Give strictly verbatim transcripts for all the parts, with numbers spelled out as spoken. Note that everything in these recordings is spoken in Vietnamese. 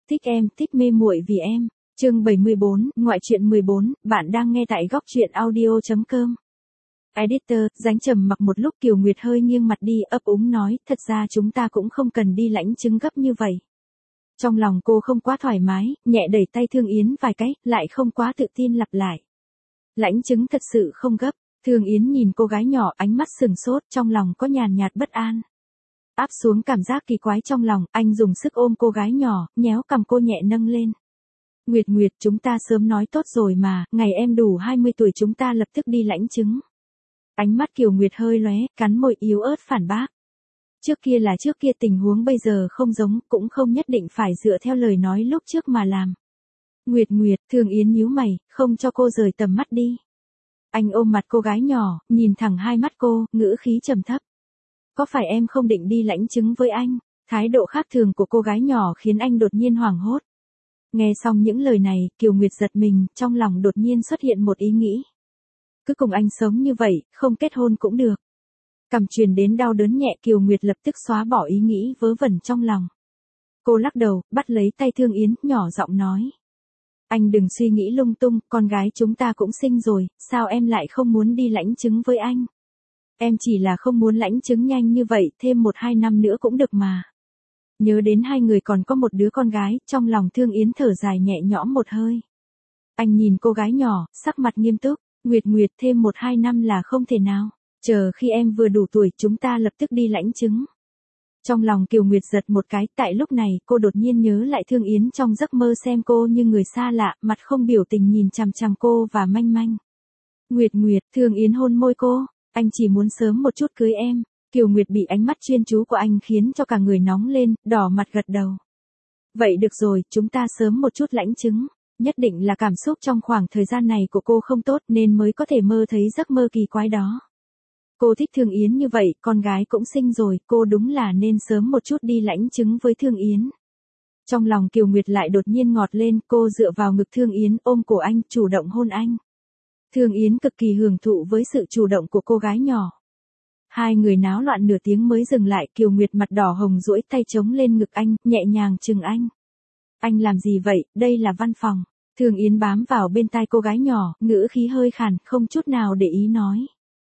Thích em, thích mê muội vì em. Chương bảy mươi bốn, ngoại truyện mười bốn, bạn đang nghe tại góc truyện audio chấm com. Editor, Dánh trầm mặc một lúc. Kiều Nguyệt hơi nghiêng mặt đi, ấp úng nói, thật ra chúng ta cũng không cần đi lãnh chứng gấp như vậy. Trong lòng cô không quá thoải mái, nhẹ đẩy tay Thương Yến vài cái, lại không quá tự tin lặp lại. Lãnh chứng thật sự không gấp. Thương Yến nhìn cô gái nhỏ, ánh mắt sừng sốt, trong lòng có nhàn nhạt bất an. Áp xuống cảm giác kỳ quái trong lòng, anh dùng sức ôm cô gái nhỏ, nhéo cằm cô nhẹ nâng lên. Nguyệt Nguyệt, chúng ta sớm nói tốt rồi mà, ngày em đủ hai mươi tuổi chúng ta lập tức đi lãnh chứng. Ánh mắt Kiều Nguyệt hơi lóe, cắn môi yếu ớt phản bác. Trước kia là trước kia, tình huống bây giờ không giống, cũng không nhất định phải dựa theo lời nói lúc trước mà làm. Nguyệt Nguyệt, Thương Yến nhíu mày, không cho cô rời tầm mắt đi. Anh ôm mặt cô gái nhỏ, nhìn thẳng hai mắt cô, ngữ khí trầm thấp. Có phải em không định đi lãnh chứng với anh? Thái độ khác thường của cô gái nhỏ khiến anh đột nhiên hoảng hốt. Nghe xong những lời này, Kiều Nguyệt giật mình, trong lòng đột nhiên xuất hiện một ý nghĩ. Cứ cùng anh sống như vậy, không kết hôn cũng được. Cằm truyền đến đau đớn nhẹ, Kiều Nguyệt lập tức xóa bỏ ý nghĩ vớ vẩn trong lòng. Cô lắc đầu, bắt lấy tay Thương Yến, nhỏ giọng nói. Anh đừng suy nghĩ lung tung, con gái chúng ta cũng sinh rồi, sao em lại không muốn đi lãnh chứng với anh? Em chỉ là không muốn lãnh chứng nhanh như vậy, thêm một hai năm nữa cũng được mà. Nhớ đến hai người còn có một đứa con gái, trong lòng Thương Yến thở dài nhẹ nhõm một hơi. Anh nhìn cô gái nhỏ, sắc mặt nghiêm túc, Nguyệt Nguyệt, thêm một hai năm là không thể nào. Chờ khi em vừa đủ tuổi chúng ta lập tức đi lãnh chứng. Trong lòng Kiều Nguyệt giật một cái, tại lúc này cô đột nhiên nhớ lại Thương Yến trong giấc mơ xem cô như người xa lạ, mặt không biểu tình nhìn chằm chằm cô và manh manh. Nguyệt Nguyệt, Thương Yến hôn môi cô, anh chỉ muốn sớm một chút cưới em. Kiều Nguyệt bị ánh mắt chuyên chú của anh khiến cho cả người nóng lên, đỏ mặt gật đầu. Vậy được rồi, chúng ta sớm một chút lãnh chứng. Nhất định là cảm xúc trong khoảng thời gian này của cô không tốt nên mới có thể mơ thấy giấc mơ kỳ quái đó. Cô thích Thương Yến như vậy, con gái cũng sinh rồi, cô đúng là nên sớm một chút đi lãnh chứng với Thương Yến. Trong lòng Kiều Nguyệt lại đột nhiên ngọt lên, cô dựa vào ngực Thương Yến, ôm cổ anh, chủ động hôn anh. Thương Yến cực kỳ hưởng thụ với sự chủ động của cô gái nhỏ. Hai người náo loạn nửa tiếng mới dừng lại, Kiều Nguyệt mặt đỏ hồng duỗi tay chống lên ngực anh, nhẹ nhàng chừng anh. Anh làm gì vậy, đây là văn phòng. Thương Yến bám vào bên tai cô gái nhỏ, ngữ khí hơi khàn, không chút nào để ý nói.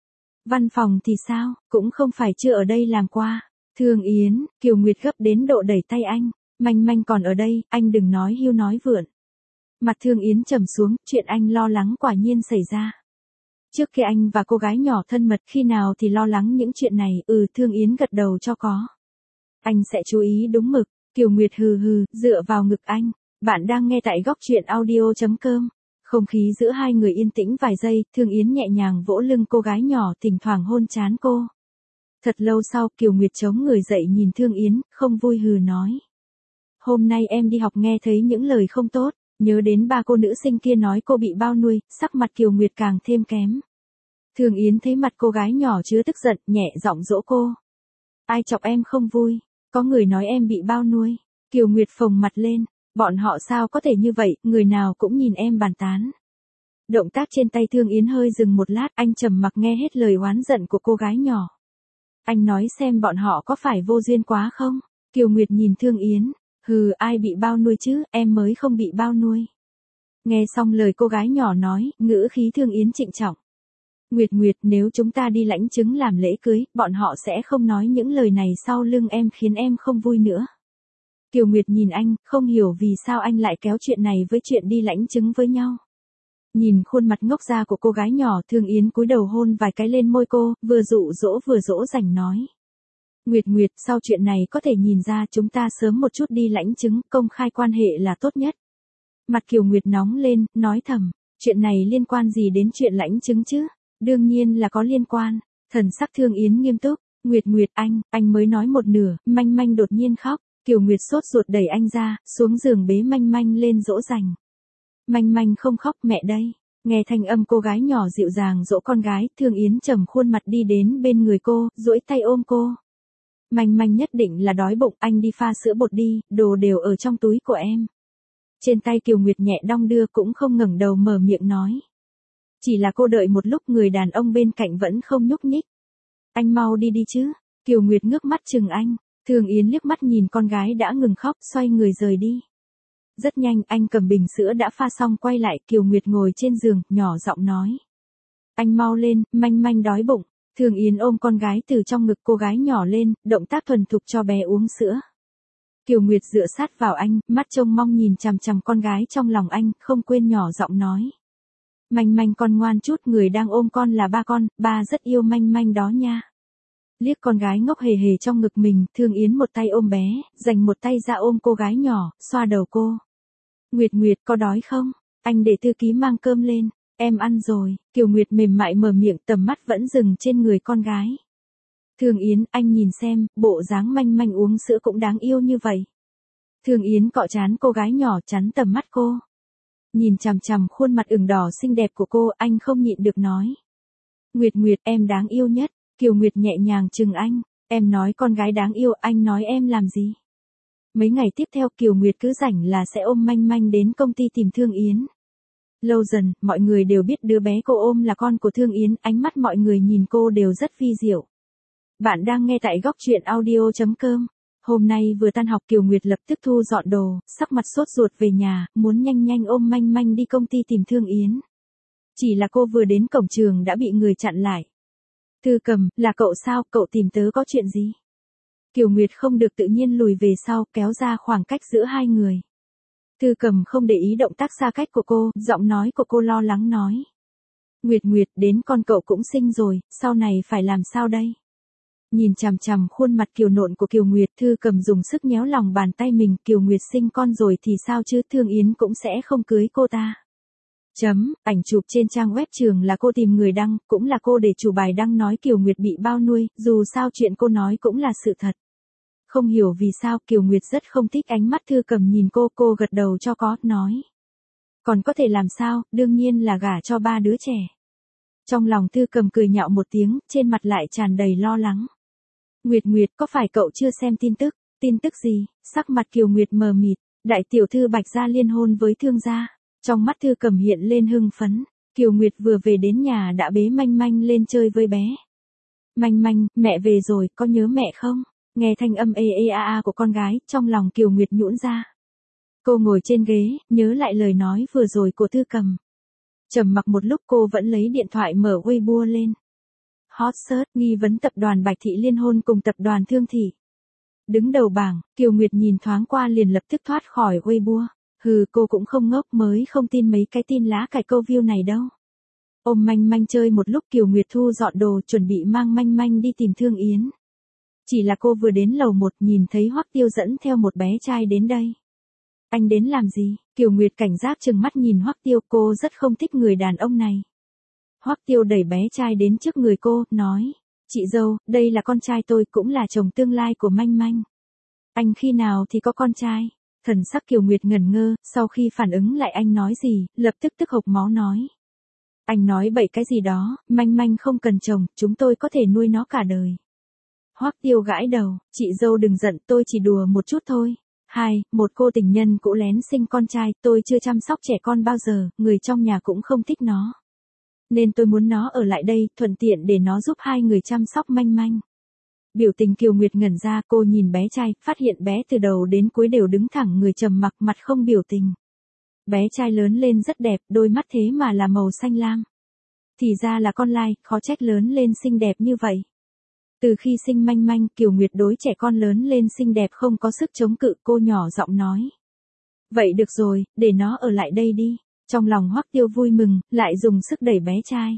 Văn phòng thì sao, cũng không phải chưa ở đây làm qua. Thương Yến, Kiều Nguyệt gấp đến độ đẩy tay anh. Manh manh còn ở đây, anh đừng nói hiu nói vượn. Mặt Thương Yến trầm xuống, chuyện anh lo lắng quả nhiên xảy ra. Trước kia anh và cô gái nhỏ thân mật, khi nào thì lo lắng những chuyện này, ừ. Thương Yến gật đầu cho có. Anh sẽ chú ý đúng mực. Kiều Nguyệt hừ hừ, dựa vào ngực anh. Bạn đang nghe tại góc truyện audio chấm com. Không khí giữa hai người yên tĩnh vài giây, Thương Yến nhẹ nhàng vỗ lưng cô gái nhỏ, thỉnh thoảng hôn trán cô. Thật lâu sau, Kiều Nguyệt chống người dậy nhìn Thương Yến, không vui hừ nói. Hôm nay em đi học nghe thấy những lời không tốt, nhớ đến ba cô nữ sinh kia nói cô bị bao nuôi, sắc mặt Kiều Nguyệt càng thêm kém. Thương Yến thấy mặt cô gái nhỏ chứa tức giận, nhẹ giọng dỗ cô. Ai chọc em không vui, có người nói em bị bao nuôi. Kiều Nguyệt phồng mặt lên. Bọn họ sao có thể như vậy, người nào cũng nhìn em bàn tán. Động tác trên tay Thương Yến hơi dừng một lát, anh trầm mặc nghe hết lời oán giận của cô gái nhỏ. Anh nói xem bọn họ có phải vô duyên quá không? Kiều Nguyệt nhìn Thương Yến, hừ, ai bị bao nuôi chứ, em mới không bị bao nuôi. Nghe xong lời cô gái nhỏ nói, ngữ khí Thương Yến trịnh trọng. Nguyệt Nguyệt, nếu chúng ta đi lãnh chứng làm lễ cưới, bọn họ sẽ không nói những lời này sau lưng em khiến em không vui nữa. Kiều Nguyệt nhìn anh, không hiểu vì sao anh lại kéo chuyện này với chuyện đi lãnh chứng với nhau. Nhìn khuôn mặt ngốc ra của cô gái nhỏ, Thương Yến cúi đầu hôn vài cái lên môi cô, vừa dụ dỗ vừa dỗ dành nói. Nguyệt Nguyệt, sau chuyện này có thể nhìn ra chúng ta sớm một chút đi lãnh chứng, công khai quan hệ là tốt nhất. Mặt Kiều Nguyệt nóng lên, nói thầm, chuyện này liên quan gì đến chuyện lãnh chứng chứ? Đương nhiên là có liên quan. Thần sắc Thương Yến nghiêm túc, Nguyệt Nguyệt anh, anh mới nói một nửa, manh manh đột nhiên khóc. Kiều Nguyệt sốt ruột đẩy anh ra, xuống giường bế manh manh lên dỗ dành. Manh manh không khóc, mẹ đây. Nghe thanh âm cô gái nhỏ dịu dàng dỗ con gái, Thương Yến trầm khuôn mặt đi đến bên người cô, duỗi tay ôm cô. Manh manh nhất định là đói bụng, anh đi pha sữa bột đi, đồ đều ở trong túi của em. Trên tay Kiều Nguyệt nhẹ đong đưa cũng không ngẩng đầu mở miệng nói. Chỉ là cô đợi một lúc người đàn ông bên cạnh vẫn không nhúc nhích. Anh mau đi đi chứ. Kiều Nguyệt ngước mắt chừng anh. Thương Yến liếc mắt nhìn con gái đã ngừng khóc, xoay người rời đi. Rất nhanh anh cầm bình sữa đã pha xong quay lại, Kiều Nguyệt ngồi trên giường, nhỏ giọng nói. Anh mau lên, manh manh đói bụng. Thường Yến ôm con gái từ trong ngực cô gái nhỏ lên, động tác thuần thục cho bé uống sữa. Kiều Nguyệt dựa sát vào anh, mắt trông mong nhìn chằm chằm con gái trong lòng anh, không quên nhỏ giọng nói. Manh manh con ngoan chút, người đang ôm con là ba con, ba rất yêu manh manh đó nha. Liếc con gái ngốc hề hề trong ngực mình, Thương Yến một tay ôm bé, dành một tay ra ôm cô gái nhỏ, xoa đầu cô. Nguyệt Nguyệt có đói không? Anh để thư ký mang cơm lên. Em ăn rồi. Kiều Nguyệt mềm mại mở miệng, tầm mắt vẫn dừng trên người con gái. Thương Yến, anh nhìn xem, bộ dáng manh manh uống sữa cũng đáng yêu như vậy. Thương Yến cọ trán cô gái nhỏ, chắn tầm mắt cô. Nhìn chằm chằm khuôn mặt ửng đỏ xinh đẹp của cô, anh không nhịn được nói. Nguyệt Nguyệt, em đáng yêu nhất. Kiều Nguyệt nhẹ nhàng chừng anh. Em nói con gái đáng yêu, anh nói em làm gì? Mấy ngày tiếp theo Kiều Nguyệt cứ rảnh là sẽ ôm manh manh đến công ty tìm Thương Yến. Lâu dần, mọi người đều biết đứa bé cô ôm là con của Thương Yến, ánh mắt mọi người nhìn cô đều rất vi diệu. Bạn đang nghe tại góc truyện audio chấm com. Hôm nay vừa tan học Kiều Nguyệt lập tức thu dọn đồ, sắc mặt sốt ruột về nhà, muốn nhanh nhanh ôm manh manh đi công ty tìm Thương Yến. Chỉ là cô vừa đến cổng trường đã bị người chặn lại. Thư Cầm, là cậu sao, cậu tìm tớ có chuyện gì? Kiều Nguyệt không được tự nhiên lùi về sau, kéo ra khoảng cách giữa hai người. Thư Cầm không để ý động tác xa cách của cô, giọng nói của cô lo lắng nói. Nguyệt Nguyệt, đến con cậu cũng sinh rồi, sau này phải làm sao đây? Nhìn chằm chằm khuôn mặt kiều nộn của Kiều Nguyệt, Thư Cầm dùng sức nhéo lòng bàn tay mình, Kiều Nguyệt sinh con rồi thì sao chứ, Thương Yến cũng sẽ không cưới cô ta. Chấm, ảnh chụp trên trang web trường là cô tìm người đăng, cũng là cô để chủ bài đăng nói Kiều Nguyệt bị bao nuôi, dù sao chuyện cô nói cũng là sự thật. Không hiểu vì sao Kiều Nguyệt rất không thích ánh mắt Thư Cầm nhìn cô, cô gật đầu cho có, nói. Còn có thể làm sao, đương nhiên là gả cho ba đứa trẻ. Trong lòng Thư Cầm cười nhạo một tiếng, trên mặt lại tràn đầy lo lắng. Nguyệt Nguyệt, có phải cậu chưa xem tin tức? Tin tức gì? Sắc mặt Kiều Nguyệt mờ mịt, đại tiểu thư Bạch gia liên hôn với Thương gia. Trong mắt Thư Cầm hiện lên hưng phấn, Kiều Nguyệt vừa về đến nhà đã bế manh manh lên chơi với bé. Manh manh, mẹ về rồi, có nhớ mẹ không? Nghe thanh âm ê ê a a của con gái, trong lòng Kiều Nguyệt nhũn ra. Cô ngồi trên ghế, nhớ lại lời nói vừa rồi của Thư Cầm. Trầm mặc một lúc cô vẫn lấy điện thoại mở Weibo lên. Hot search, nghi vấn tập đoàn Bạch Thị liên hôn cùng tập đoàn Thương Thị. Đứng đầu bảng, Kiều Nguyệt nhìn thoáng qua liền lập tức thoát khỏi Weibo. Hừ, cô cũng không ngốc, mới không tin mấy cái tin lá cải câu view này đâu. Ôm manh manh chơi một lúc Kiều Nguyệt thu dọn đồ chuẩn bị mang manh manh đi tìm Thương Yến. Chỉ là cô vừa đến lầu một nhìn thấy Hoắc Tiêu dẫn theo một bé trai đến đây. Anh đến làm gì? Kiều Nguyệt cảnh giác trừng mắt nhìn Hoắc Tiêu, cô rất không thích người đàn ông này. Hoắc Tiêu đẩy bé trai đến trước người cô, nói. Chị dâu, đây là con trai tôi, cũng là chồng tương lai của manh manh. Anh khi nào thì có con trai? Thần sắc Kiều Nguyệt ngẩn ngơ, sau khi phản ứng lại anh nói gì, lập tức tức hộc máu nói. Anh nói bậy cái gì đó, manh manh không cần chồng, chúng tôi có thể nuôi nó cả đời. Hoắc Tiêu gãi đầu, chị dâu đừng giận, tôi chỉ đùa một chút thôi. Hai, một cô tình nhân cũ lén sinh con trai, tôi chưa chăm sóc trẻ con bao giờ, người trong nhà cũng không thích nó. Nên tôi muốn nó ở lại đây, thuận tiện để nó giúp hai người chăm sóc manh manh. Biểu tình Kiều Nguyệt ngẩn ra, cô nhìn bé trai, phát hiện bé từ đầu đến cuối đều đứng thẳng người trầm mặc, mặt không biểu tình. Bé trai lớn lên rất đẹp, đôi mắt thế mà là màu xanh lam. Thì ra là con lai, khó trách lớn lên xinh đẹp như vậy. Từ khi sinh manh manh, Kiều Nguyệt đối trẻ con lớn lên xinh đẹp không có sức chống cự, cô nhỏ giọng nói. Vậy được rồi, để nó ở lại đây đi. Trong lòng Hoắc Tiêu vui mừng, lại dùng sức đẩy bé trai.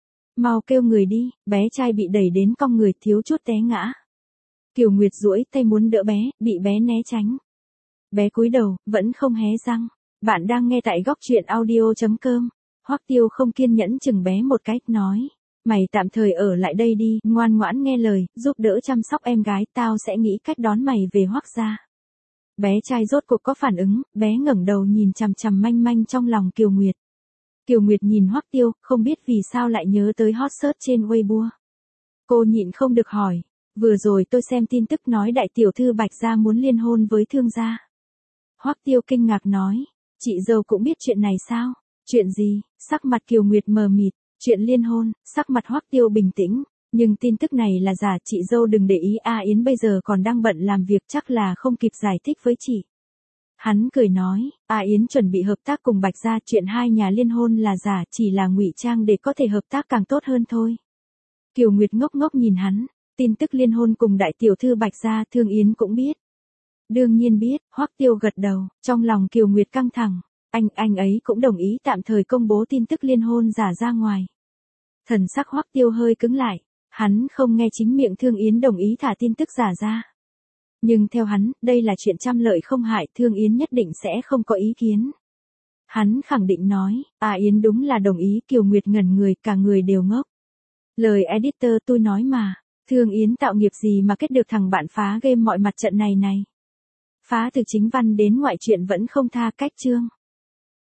Mau kêu người đi, bé trai bị đẩy đến cong người thiếu chút té ngã. Kiều Nguyệt duỗi tay muốn đỡ bé, bị bé né tránh. Bé cúi đầu, vẫn không hé răng. Bạn đang nghe tại góc truyện audio chấm com. Hoắc Tiêu không kiên nhẫn chừng bé một cách, nói. Mày tạm thời ở lại đây đi, ngoan ngoãn nghe lời, giúp đỡ chăm sóc em gái, tao sẽ nghĩ cách đón mày về Hoắc gia. Bé trai rốt cuộc có phản ứng, bé ngẩng đầu nhìn chằm chằm manh manh trong lòng Kiều Nguyệt. Kiều Nguyệt nhìn Hoắc Tiêu, không biết vì sao lại nhớ tới hot search trên Weibo. Cô nhịn không được hỏi, vừa rồi tôi xem tin tức nói đại tiểu thư Bạch gia muốn liên hôn với Thương gia. Hoắc Tiêu kinh ngạc nói, chị dâu cũng biết chuyện này sao? Chuyện gì? Sắc mặt Kiều Nguyệt mờ mịt, chuyện liên hôn, sắc mặt Hoắc Tiêu bình tĩnh, nhưng tin tức này là giả, chị dâu đừng để ý, A Yến bây giờ còn đang bận làm việc, chắc là không kịp giải thích với chị. Hắn cười nói, A Yến chuẩn bị hợp tác cùng Bạch Gia, chuyện hai nhà liên hôn là giả, chỉ là ngụy trang để có thể hợp tác càng tốt hơn thôi. Kiều Nguyệt ngốc ngốc nhìn hắn, tin tức liên hôn cùng đại tiểu thư Bạch Gia Thương Yến cũng biết. Đương nhiên biết, Hoắc Tiêu gật đầu, trong lòng Kiều Nguyệt căng thẳng, anh, anh ấy cũng đồng ý tạm thời công bố tin tức liên hôn giả ra ngoài. Thần sắc Hoắc Tiêu hơi cứng lại, hắn không nghe chính miệng Thương Yến đồng ý thả tin tức giả ra. Nhưng theo hắn, đây là chuyện trăm lợi không hại, Thương Yến nhất định sẽ không có ý kiến. Hắn khẳng định nói, A Yến đúng là đồng ý. Kiều Nguyệt ngẩn người, cả người đều ngốc. Lời editor tôi nói mà, Thương Yến tạo nghiệp gì mà kết được thằng bạn phá game mọi mặt trận này này. Phá từ chính văn đến ngoại truyện vẫn không tha cách chương.